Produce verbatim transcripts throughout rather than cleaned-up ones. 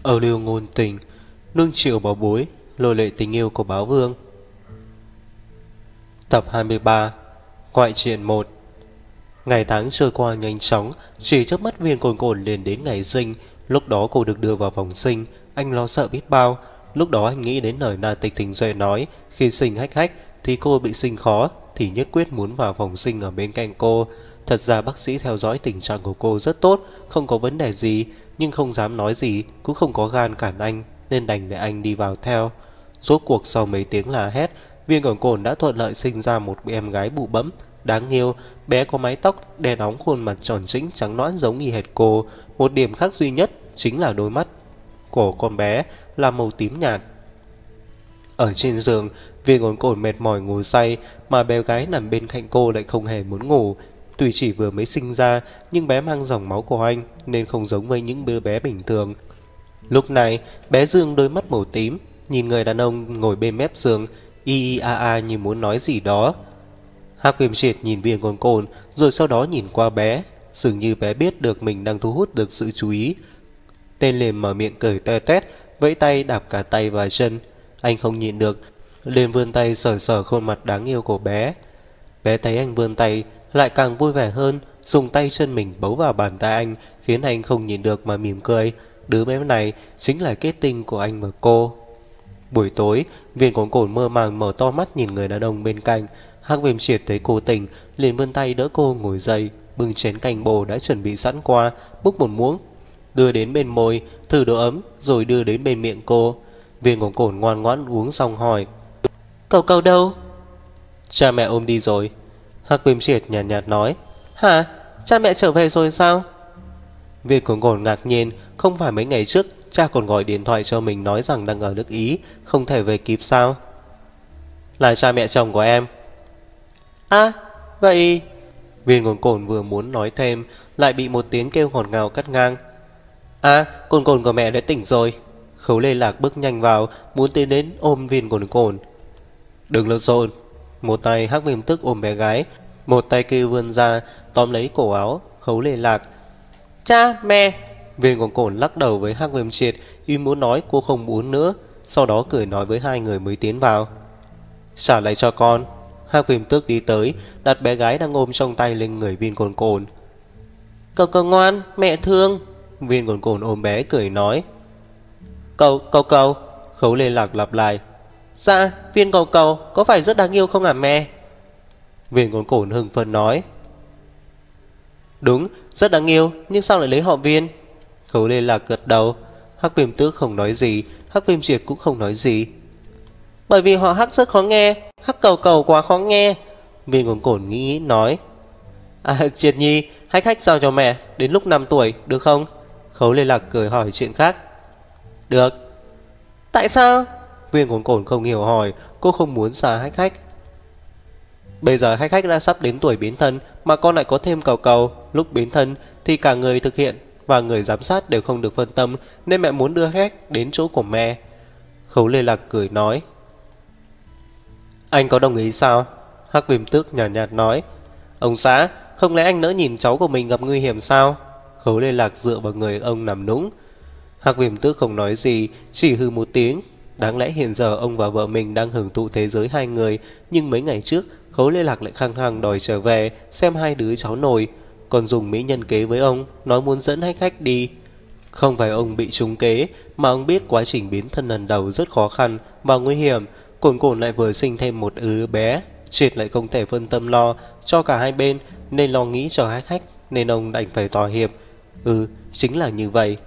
Ở liều ngôn tình, nương chiều bảo bối, lôi lệ tình yêu của báo vương. Tập hai mươi ba. Ngoại truyện một. Ngày tháng trôi qua nhanh chóng, chỉ chớp mắt Viên Cồn Cồn liền đến ngày sinh. Lúc đó cô được đưa vào vòng sinh, anh lo sợ biết bao. Lúc đó anh nghĩ đến lời Na Tịch Thình Duệ nói, khi sinh hách hách thì cô bị sinh khó, thì nhất quyết muốn vào vòng sinh ở bên cạnh cô. Thật ra bác sĩ theo dõi tình trạng của cô rất tốt, không có vấn đề gì, nhưng không dám nói gì, cũng không có gan cản anh, nên đành để anh đi vào theo. Rốt cuộc sau mấy tiếng la hét, Viên Cồn Cồn đã thuận lợi sinh ra một em gái bụ bẫm đáng yêu. Bé có mái tóc đen óng, khuôn mặt tròn trĩnh trắng nõn giống y hệt cô. Một điểm khác duy nhất chính là đôi mắt của con bé là màu tím nhạt. Ở trên giường, Viên Cồn Cồn mệt mỏi ngủ say, mà bé gái nằm bên cạnh cô lại không hề muốn ngủ. Tuy chỉ vừa mới sinh ra, nhưng bé mang dòng máu của anh nên không giống với những đứa bé bình thường. Lúc này, bé Dương đôi mắt màu tím, nhìn người đàn ông ngồi bên mép giường, y y a a như muốn nói gì đó. Hắc Viêm Triệt nhìn Viên Cồn Cồn, rồi sau đó nhìn qua bé, dường như bé biết được mình đang thu hút được sự chú ý. Tên liền mở miệng cười toe toét, vẫy tay đạp cả tay và chân. Anh không nhịn được, liền vươn tay sờ sờ khuôn mặt đáng yêu của bé. Bé thấy anh vươn tay, lại càng vui vẻ hơn, dùng tay chân mình bấu vào bàn tay anh, khiến anh không nhìn được mà mỉm cười. Đứa bé này chính là kết tinh của anh và cô. Buổi tối, Viên Cồn Cồn mơ màng mở to mắt nhìn người đàn ông bên cạnh. Hắc Viêm Triệt thấy cô tỉnh, liền vươn tay đỡ cô ngồi dậy, bưng chén canh bồ đã chuẩn bị sẵn qua, múc một muỗng, đưa đến bên môi, thử độ ấm, rồi đưa đến bên miệng cô. Viên Cồn Cồn ngoan ngoãn uống xong hỏi: Cầu cầu đâu? Cha mẹ ôm đi rồi. Hắc Viêm Triệt nhạt nhạt nói: Hả? Cha mẹ trở về rồi sao? Viên Cồn Cồn ngạc nhiên, không phải mấy ngày trước cha còn gọi điện thoại cho mình nói rằng đang ở nước Ý, không thể về kịp sao? Là cha mẹ chồng của em. À, vậy... Viên Cồn Cồn vừa muốn nói thêm, lại bị một tiếng kêu ngọt ngào cắt ngang. À, Cồn Cồn của mẹ đã tỉnh rồi. Khấu Lê Lạc bước nhanh vào, muốn tiến đến ôm Viên Cồn Cồn. Đừng lộn xộn. Một tay Hắc Viêm tức ôm bé gái, một tay kia vươn ra tóm lấy cổ áo Khấu Lê Lạc. Cha, mẹ. Viên Cồn Cồn lắc đầu với Hắc Viêm Triệt, y muốn nói cô không muốn nữa, sau đó cười nói với hai người mới tiến vào. Trả lại cho con. Hắc Viêm Tước đi tới, đặt bé gái đang ôm trong tay lên người Viên Cồn Cồn. Cậu cậu ngoan, mẹ thương. Viên Cồn Cồn ôm bé cười nói. Cậu, cậu cậu. Khấu Lê Lạc lặp lại. Dạ, Viên cậu cậu, có phải rất đáng yêu không hả mẹ? Viên Cồn Cồn hưng phấn nói. Đúng, rất đáng yêu, nhưng sao lại lấy họ Viên? Khấu Lê Lạc gật đầu. Hắc Viêm Tước không nói gì, Hắc Viêm Triệt cũng không nói gì. Bởi vì họ Hắc rất khó nghe, Hắc cầu cầu quá khó nghe. Viên Cồn Cồn nghĩ nghĩ nói. À, Triệt Nhi, hách hách giao cho mẹ, đến lúc năm tuổi, được không? Khấu Lê Lạc cười hỏi chuyện khác. Được. Tại sao? Viên Cồn Cồn không hiểu hỏi, cô không muốn xa hách hách. Bây giờ hách hách đã sắp đến tuổi biến thân, mà con lại có thêm cầu cầu. Lúc biến thân thì cả người thực hiện và người giám sát đều không được phân tâm, nên mẹ muốn đưa hách đến chỗ của mẹ. Khấu Lê Lạc cười nói. Anh có đồng ý sao? Hắc Viêm Tước nhạt nhạt nói. Ông xã, không lẽ anh nỡ nhìn cháu của mình gặp nguy hiểm sao? Khấu Lê Lạc dựa vào người ông nằm nũng. Hắc Viêm Tước không nói gì, chỉ hừ một tiếng. Đáng lẽ hiện giờ ông và vợ mình đang hưởng thụ thế giới hai người, nhưng mấy ngày trước Khấu Lê Lạc lại khăng khăng đòi trở về xem hai đứa cháu nội, còn dùng mỹ nhân kế với ông, nói muốn dẫn hách hách đi. Không phải ông bị trúng kế, mà ông biết quá trình biến thân lần đầu rất khó khăn và nguy hiểm. Cồn Cồn lại vừa sinh thêm một đứa bé, Triệt lại không thể phân tâm lo cho cả hai bên, nên lo nghĩ cho hách hách, nên ông đành phải thỏa hiệp. Ừ, chính là như vậy.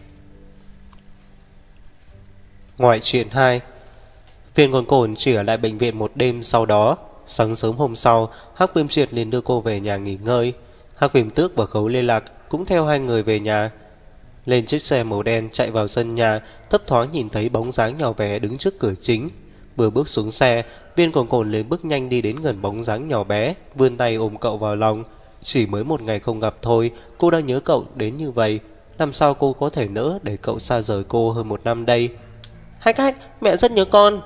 Ngoại truyện hai. Viên Cồn Cồn chỉ ở lại bệnh viện một đêm, sau đó sáng sớm hôm sau, Hắc Viêm Triệt liền đưa cô về nhà nghỉ ngơi. Hắc Viêm Tước và Khấu Lê Lạc cũng theo hai người về nhà. Lên chiếc xe màu đen chạy vào sân nhà, thấp thoáng nhìn thấy bóng dáng nhỏ bé đứng trước cửa chính. Vừa bước xuống xe, Viên Cồn Cồn liền bước nhanh đi đến gần bóng dáng nhỏ bé, vươn tay ôm cậu vào lòng. Chỉ mới một ngày không gặp thôi, cô đã nhớ cậu đến như vậy. Làm sao cô có thể nỡ để cậu xa rời cô hơn một năm đây? Hách hách, mẹ rất nhớ con.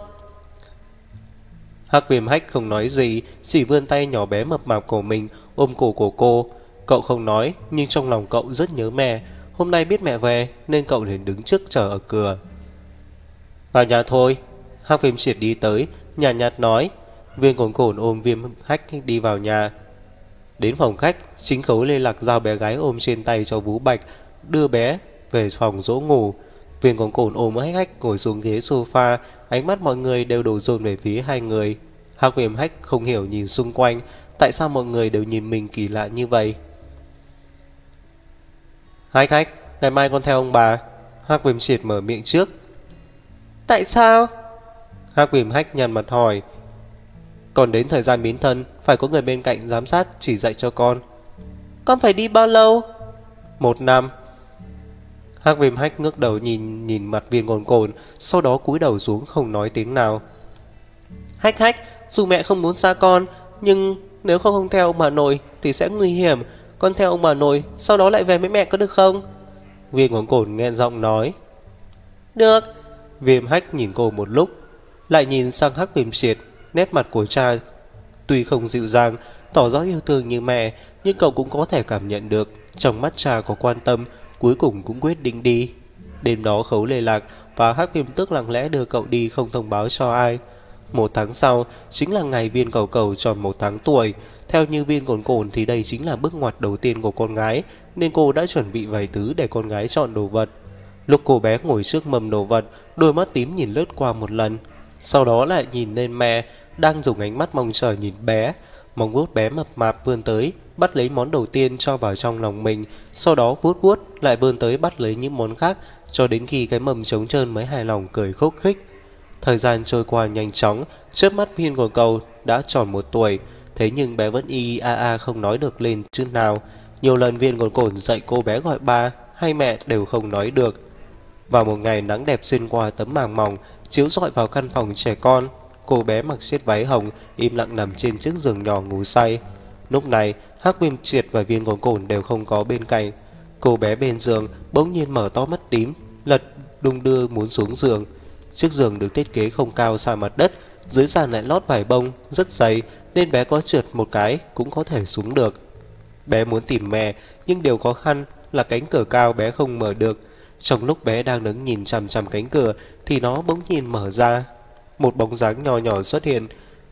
Hắc Viêm Hách không nói gì, chỉ vươn tay nhỏ bé mập mạp của mình ôm cổ của cô. Cậu không nói, nhưng trong lòng cậu rất nhớ mẹ. hôm nay biết mẹ về nên cậu liền đứng trước chờ ở cửa. Vào nhà thôi. Hắc Viêm Triệt đi tới, nhàn nhạt nói. Viên Cồn Cồn ôm Viêm Hách đi vào nhà. Đến phòng khách, chính Khấu Lê Lạc giao bé gái ôm trên tay cho Vũ Bạch, đưa bé về phòng dỗ ngủ. Viên Cồn Cồn ôm Hách Hách ngồi xuống ghế sofa, ánh mắt mọi người đều đổ dồn về phía hai người. Hắc Viêm Hách không hiểu nhìn xung quanh, tại sao mọi người đều nhìn mình kỳ lạ như vậy. Hách Hách, ngày mai con theo ông bà. Hắc Viêm Triệt mở miệng trước. Tại sao? Hắc Viêm Hách nhăn mặt hỏi. Còn đến thời gian biến thân, phải có người bên cạnh giám sát chỉ dạy cho con. Con phải đi bao lâu? Một năm. Hắc Viêm Hách ngước đầu nhìn nhìn mặt Viên Cồn Cồn, sau đó cúi đầu xuống không nói tiếng nào. Hách Hách, dù mẹ không muốn xa con, nhưng nếu con không theo ông bà nội thì sẽ nguy hiểm. Con theo ông bà nội, sau đó lại về với mẹ có được không? Viên Cồn Cồn nghẹn giọng nói. Được. Viêm Hách nhìn cô một lúc, lại nhìn sang Hắc Viêm Triệt. Nét mặt của cha tuy không dịu dàng, tỏ rõ yêu thương như mẹ, nhưng cậu cũng có thể cảm nhận được trong mắt cha có quan tâm. Cuối cùng cũng quyết định đi. Đêm đó Khấu Lê Lạc và Hắc Viêm Tước lặng lẽ đưa cậu đi không thông báo cho ai. Một tháng sau chính là ngày Viên Cầu Cầu tròn một tháng tuổi. Theo như Viên Cồn Cồn thì đây chính là bước ngoặt đầu tiên của con gái, nên cô đã chuẩn bị vài thứ để con gái chọn đồ vật. Lúc cô bé ngồi trước mâm đồ vật, đôi mắt tím nhìn lướt qua một lần, sau đó lại nhìn lên mẹ đang dùng ánh mắt mong chờ nhìn bé. Móng vuốt bé mập mạp vươn tới bắt lấy món đầu tiên cho vào trong lòng mình, sau đó vuốt vuốt lại vươn tới bắt lấy những món khác, cho đến khi cái mầm trống trơn mới hài lòng cười khúc khích. Thời gian trôi qua nhanh chóng, chớp mắt Viên Cồn Cầu đã tròn một tuổi, thế nhưng bé vẫn y y a a không nói được lên chữ nào. Nhiều lần Viên Cồn Cồn dạy cô bé gọi ba hay mẹ đều không nói được. Vào một ngày nắng đẹp xuyên qua tấm màng mỏng chiếu rọi vào căn phòng trẻ con, cô bé mặc chiếc váy hồng im lặng nằm trên chiếc giường nhỏ ngủ say. Lúc này Hắc Viêm Triệt và Viên Cồn Cồn đều không có bên cạnh. Cô bé bên giường bỗng nhiên mở to mắt tím, lật đung đưa muốn xuống giường. Chiếc giường được thiết kế không cao xa mặt đất, dưới sàn lại lót vải bông rất dày, nên bé có trượt một cái cũng có thể xuống được. Bé muốn tìm mẹ, nhưng điều khó khăn là cánh cửa cao bé không mở được. Trong lúc bé đang đứng nhìn chằm chằm cánh cửa thì nó bỗng nhiên mở ra. Một bóng dáng nhỏ nhỏ xuất hiện,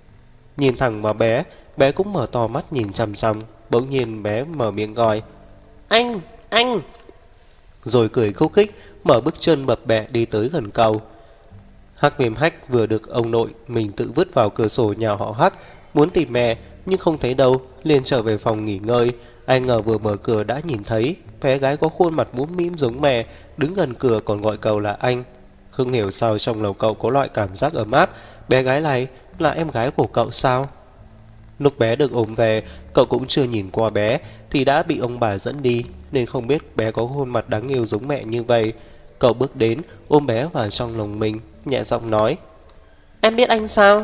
nhìn thẳng vào bé. Bé cũng mở to mắt nhìn chằm chằm. Bỗng nhiên bé mở miệng gọi Anh, anh, rồi cười khúc khích, mở bước chân bập bẹ đi tới gần cầu. Hắc Viêm Hách vừa được ông nội mình tự vứt vào cửa sổ nhà họ Hắc, muốn tìm mẹ nhưng không thấy đâu, liền trở về phòng nghỉ ngơi. Ai ngờ vừa mở cửa đã nhìn thấy bé gái có khuôn mặt mũm mĩm giống mẹ, đứng gần cửa còn gọi cậu là anh. Không hiểu sao trong lòng cậu có loại cảm giác ấm áp. Bé gái này là em gái của cậu sao? Lúc bé được ôm về, cậu cũng chưa nhìn qua bé thì đã bị ông bà dẫn đi, nên không biết bé có khuôn mặt đáng yêu giống mẹ như vậy. Cậu bước đến ôm bé vào trong lòng mình, nhẹ giọng nói Em biết anh sao?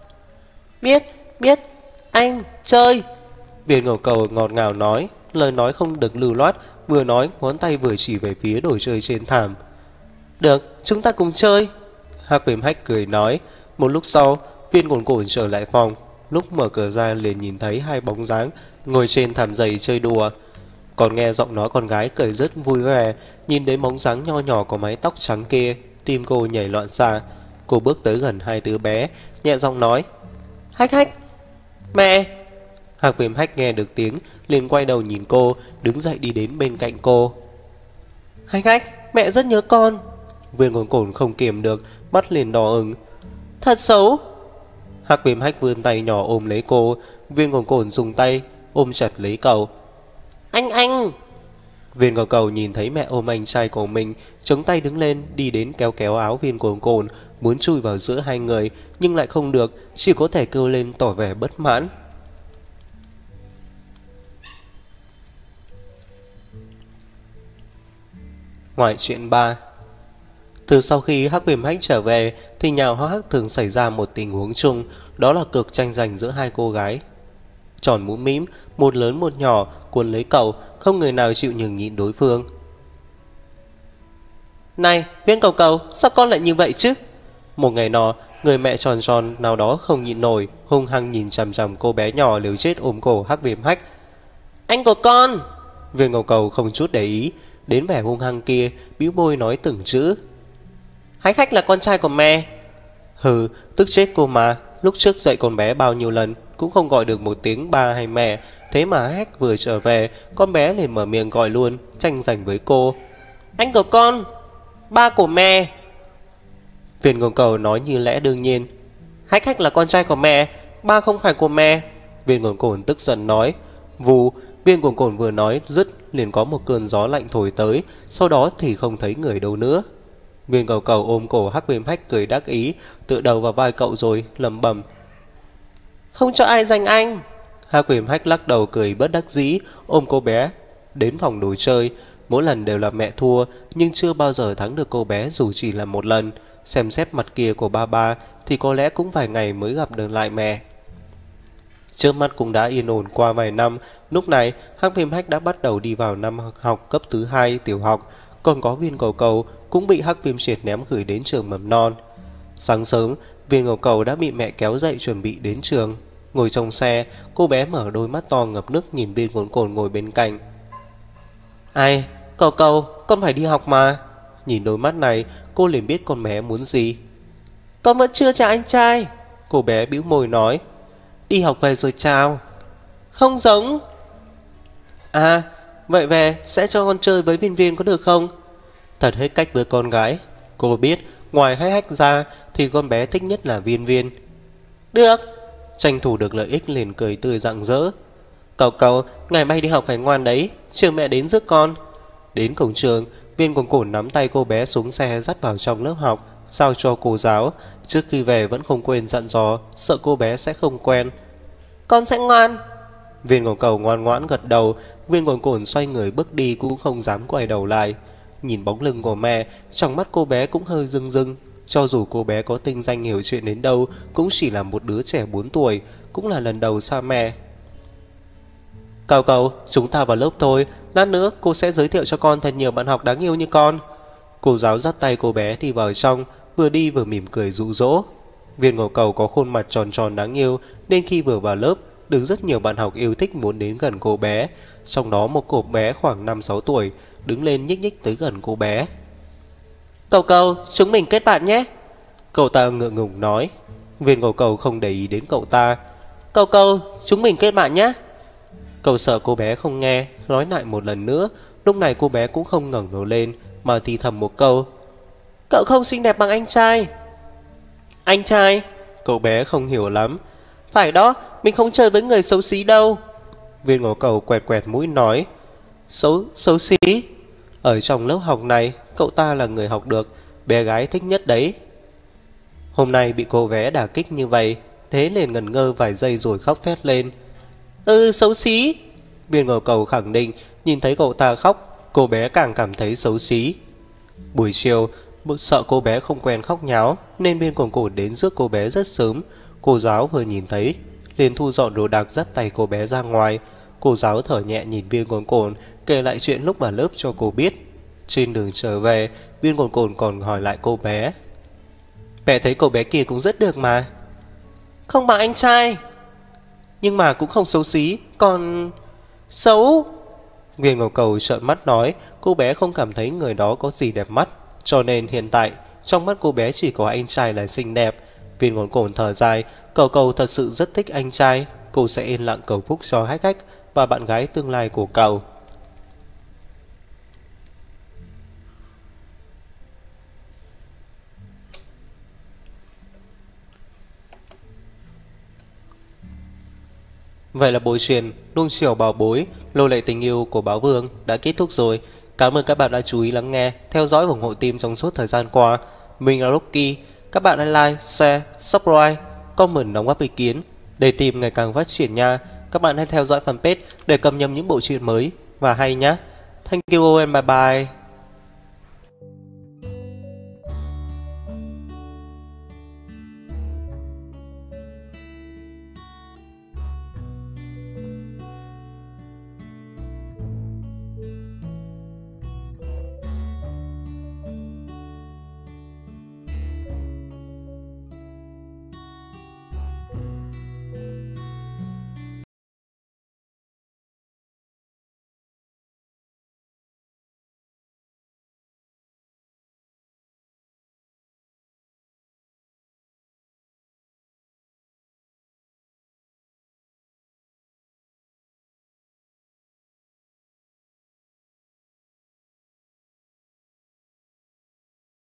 Biết, biết, anh, chơi. Viên Ngầu Cầu ngọt ngào nói, lời nói không được lưu loát, vừa nói ngón tay vừa chỉ về phía đồ chơi trên thảm. Được, chúng ta cùng chơi. Hắc Viêm Hách cười nói. Một lúc sau, Viên Cồn Cồn trở lại phòng. Lúc mở cửa ra liền nhìn thấy hai bóng dáng ngồi trên thảm giày chơi đùa. Còn nghe giọng nói con gái cười rất vui vẻ. Nhìn đến bóng dáng nho nhỏ có mái tóc trắng kia, tim cô nhảy loạn xạ. Cô bước tới gần hai đứa bé, nhẹ giọng nói Hách Hách, mẹ. Hắc Viêm Hách nghe được tiếng liền quay đầu nhìn cô, đứng dậy đi đến bên cạnh cô. Hách Hách, mẹ rất nhớ con. Viên Cồn Cồn không kiềm được, mắt liền đỏ ửng. Thật xấu. Hắc Viêm Hách vươn tay nhỏ ôm lấy cô. Viên Cồn Cồn dùng tay ôm chặt lấy cậu. Anh anh. Viên Cầu Cầu nhìn thấy mẹ ôm anh trai của mình, chống tay đứng lên đi đến kéo kéo áo Viên Cồn Cồn, muốn chui vào giữa hai người nhưng lại không được, chỉ có thể kêu lên tỏ vẻ bất mãn. Ngoại truyện ba. Từ sau khi Hắc Viêm Hách trở về thì nhà họ Hắc thường xảy ra một tình huống chung, đó là cuộc tranh giành giữa hai cô gái tròn mũm mĩm, một lớn một nhỏ, cuốn lấy cậu, không người nào chịu nhường nhịn đối phương. Này, Viên Cầu Cầu, sao con lại như vậy chứ? Một ngày nọ, người mẹ tròn tròn nào đó không nhịn nổi, hung hăng nhìn chằm chằm cô bé nhỏ liều chết ôm cổ Hắc Viêm Hách. Anh của con. Viên Cầu Cầu không chút để ý, đến vẻ hung hăng kia, bĩu môi nói từng chữ. Hách Hách là con trai của mẹ. Hừ, tức chết cô mà. Lúc trước dạy con bé bao nhiêu lần cũng không gọi được một tiếng ba hay mẹ. Thế mà Hách vừa trở về, con bé liền mở miệng gọi luôn, tranh giành với cô. Anh của con, ba của mẹ. Viên Ngôn Cầu nói như lẽ đương nhiên. Hách Hách là con trai của mẹ, ba không phải của mẹ. Viên Cồn Cồn tức giận nói. Vù, Viên Cồn Cồn vừa nói dứt liền có một cơn gió lạnh thổi tới, sau đó thì không thấy người đâu nữa. Viên Cầu Cầu ôm cổ Hắc Viêm Hách cười đắc ý, tựa đầu vào vai cậu rồi lẩm bẩm. Không cho ai giành anh. Hắc Viêm Hách lắc đầu cười bất đắc dĩ, ôm cô bé đến phòng đồ chơi. Mỗi lần đều là mẹ thua, nhưng chưa bao giờ thắng được cô bé dù chỉ là một lần. Xem xét mặt kia của ba ba thì có lẽ cũng vài ngày mới gặp được lại mẹ. Trước mắt cũng đã yên ổn qua vài năm. Lúc này Hắc Viêm Hách đã bắt đầu đi vào năm học cấp thứ hai tiểu học. Còn có Viên Cầu Cầu cũng bị Hắc Viêm Triệt ném gửi đến trường mầm non. Sáng sớm, Viên Cầu Cầu đã bị mẹ kéo dậy chuẩn bị đến trường. Ngồi trong xe, cô bé mở đôi mắt to ngập nước nhìn Viên Cồn Cồn ngồi bên cạnh. Ai, Cầu Cầu, con phải đi học mà. Nhìn đôi mắt này, cô liền biết con bé muốn gì. Con vẫn chưa chào anh trai. Cô bé bĩu môi nói. Đi học về rồi chào. Không giống. À, vậy về sẽ cho con chơi với Viên Viên có được không? Thật hết cách với con gái. Cô biết ngoài Hách Hách ra thì con bé thích nhất là Viên Viên. Được. Tranh thủ được lợi ích liền cười tươi rạng rỡ. Cầu Cầu, ngày mai đi học phải ngoan đấy, chiều mẹ đến rước con. Đến cổng trường, Viên Cồn Cồn nắm tay cô bé xuống xe dắt vào trong lớp học, giao cho cô giáo. Trước khi về vẫn không quên dặn dò, sợ cô bé sẽ không quen. Con sẽ ngoan. Viên Cồn Cầu ngoan ngoãn gật đầu. Viên Cồn Cồn xoay người bước đi cũng không dám quay đầu lại. Nhìn bóng lưng của mẹ, trong mắt cô bé cũng hơi rưng rưng. Cho dù cô bé có tinh danh hiểu chuyện đến đâu, cũng chỉ là một đứa trẻ bốn tuổi, cũng là lần đầu xa mẹ. Cầu Cầu, chúng ta vào lớp thôi. Lát nữa cô sẽ giới thiệu cho con thật nhiều bạn học đáng yêu như con. Cô giáo dắt tay cô bé đi vào trong, vừa đi vừa mỉm cười dụ dỗ. Viên Ngọc Cầu có khuôn mặt tròn tròn đáng yêu, nên khi vừa vào lớp được rất nhiều bạn học yêu thích muốn đến gần cô bé. Trong đó một cô bé khoảng năm sáu tuổi đứng lên nhích nhích tới gần cô bé. Cầu Cầu, chúng mình kết bạn nhé. Cậu ta ngượng ngùng nói. Viên Ngọc Cầu không để ý đến cậu ta. Cầu Cầu, chúng mình kết bạn nhé. Cậu sợ cô bé không nghe, nói lại một lần nữa. Lúc này cô bé cũng không ngẩng đầu lên mà thì thầm một câu. Cậu không xinh đẹp bằng anh trai. Anh trai? Cậu bé không hiểu lắm. Phải đó, mình không chơi với người xấu xí đâu. Viên Ngọc Cầu quẹt quẹt mũi nói. Xấu, xấu xí? Ở trong lớp học này, cậu ta là người học được, bé gái thích nhất đấy. Hôm nay bị cô bé đả kích như vậy, thế liền ngẩn ngơ vài giây rồi khóc thét lên. Ừ, xấu xí. Viên Ngọc Cầu khẳng định. Nhìn thấy cậu ta khóc, cô bé càng cảm thấy xấu xí. Buổi chiều, sợ cô bé không quen khóc nháo, nên Viên Cồn Cồn đến rước cô bé rất sớm. Cô giáo vừa nhìn thấy liền thu dọn đồ đạc dắt tay cô bé ra ngoài. Cô giáo thở nhẹ nhìn Viên Cồn Cồn, kể lại chuyện lúc vào lớp cho cô biết. Trên đường trở về, Viên Cồn Cồn còn hỏi lại cô bé. Mẹ thấy cô bé kia cũng rất được mà. Không bằng anh trai, nhưng mà cũng không xấu xí. Còn xấu? Viên Ngọc Cầu trợn mắt nói. Cô bé không cảm thấy người đó có gì đẹp mắt, cho nên hiện tại trong mắt cô bé chỉ có anh trai là xinh đẹp. Viên Ngọc Cồn thở dài. Cầu Cầu thật sự rất thích anh trai. Cô sẽ yên lặng cầu phúc cho Hách Hách và bạn gái tương lai của cậu. Vậy là bộ truyện Nuông Chiều Bảo Bối Lô Lệ Tình Yêu của Báo Vương đã kết thúc rồi. Cảm ơn các bạn đã chú ý lắng nghe, theo dõi và ủng hộ team trong suốt thời gian qua. Mình là Rocky. Các bạn hãy like, share, subscribe, comment đóng góp ý kiến để team ngày càng phát triển nha. Các bạn hãy theo dõi fanpage để cập nhật những bộ truyện mới và hay nhé. Thank you and bye bye.